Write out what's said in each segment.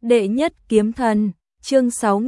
Đệ nhất kiếm thần, chương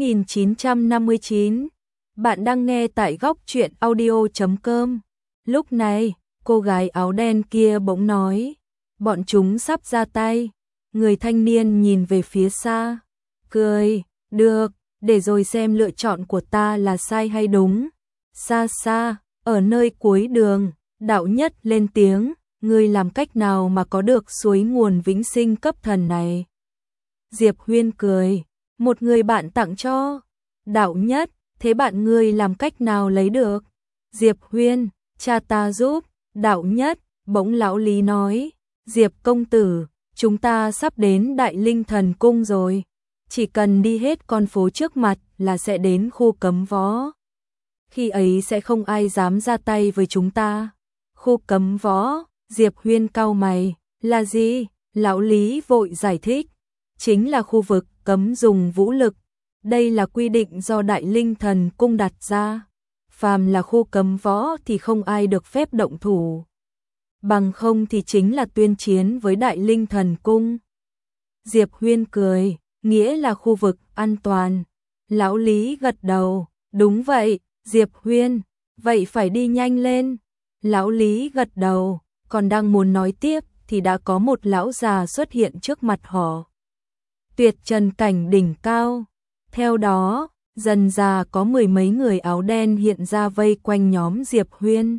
6959. Bạn đang nghe tại góc truyện audio.com. Lúc này, cô gái áo đen kia bỗng nói, bọn chúng sắp ra tay. Người thanh niên nhìn về phía xa, cười, được, để rồi xem lựa chọn của ta là sai hay đúng. Xa xa, ở nơi cuối đường, đạo nhất lên tiếng, ngươi làm cách nào mà có được suối nguồn vĩnh sinh cấp thần này? Diệp Huyên cười, một người bạn tặng cho. Đạo nhất, thế bạn ngươi làm cách nào lấy được? Diệp Huyên, cha ta giúp. Đạo nhất, bỗng lão Lý nói, Diệp công tử, chúng ta sắp đến Đại Linh Thần Cung rồi. Chỉ cần đi hết con phố trước mặt là sẽ đến khu cấm võ. Khi ấy sẽ không ai dám ra tay với chúng ta. Khu cấm võ, Diệp Huyên cau mày, là gì? Lão Lý vội giải thích, chính là khu vực cấm dùng vũ lực. Đây là quy định do Đại Linh Thần Cung đặt ra. Phàm là khu cấm võ thì không ai được phép động thủ. Bằng không thì chính là tuyên chiến với Đại Linh Thần Cung. Diệp Huyên cười, nghĩa là khu vực an toàn. Lão Lý gật đầu, đúng vậy, Diệp Huyên, vậy phải đi nhanh lên. Lão Lý gật đầu, còn đang muốn nói tiếp thì đã có một lão già xuất hiện trước mặt họ. Tuyệt trần cảnh đỉnh cao. Theo đó, dần già có mười mấy người áo đen hiện ra vây quanh nhóm Diệp Huyên.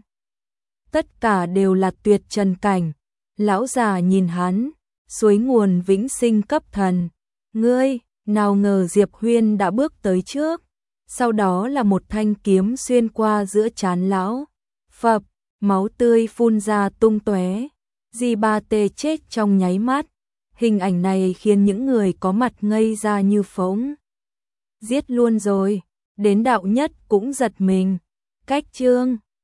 Tất cả đều là tuyệt trần cảnh. Lão già nhìn hắn, suối nguồn vĩnh sinh cấp thần. Ngươi, nào ngờ Diệp Huyên đã bước tới trước. Sau đó là một thanh kiếm xuyên qua giữa trán lão. Phập, máu tươi phun ra tung tóe. Di Tê chết trong nháy mắt. Hình ảnh này khiến những người có mặt ngây ra như phỗng. Giết luôn rồi, đến đạo nhất cũng giật mình. Cách chương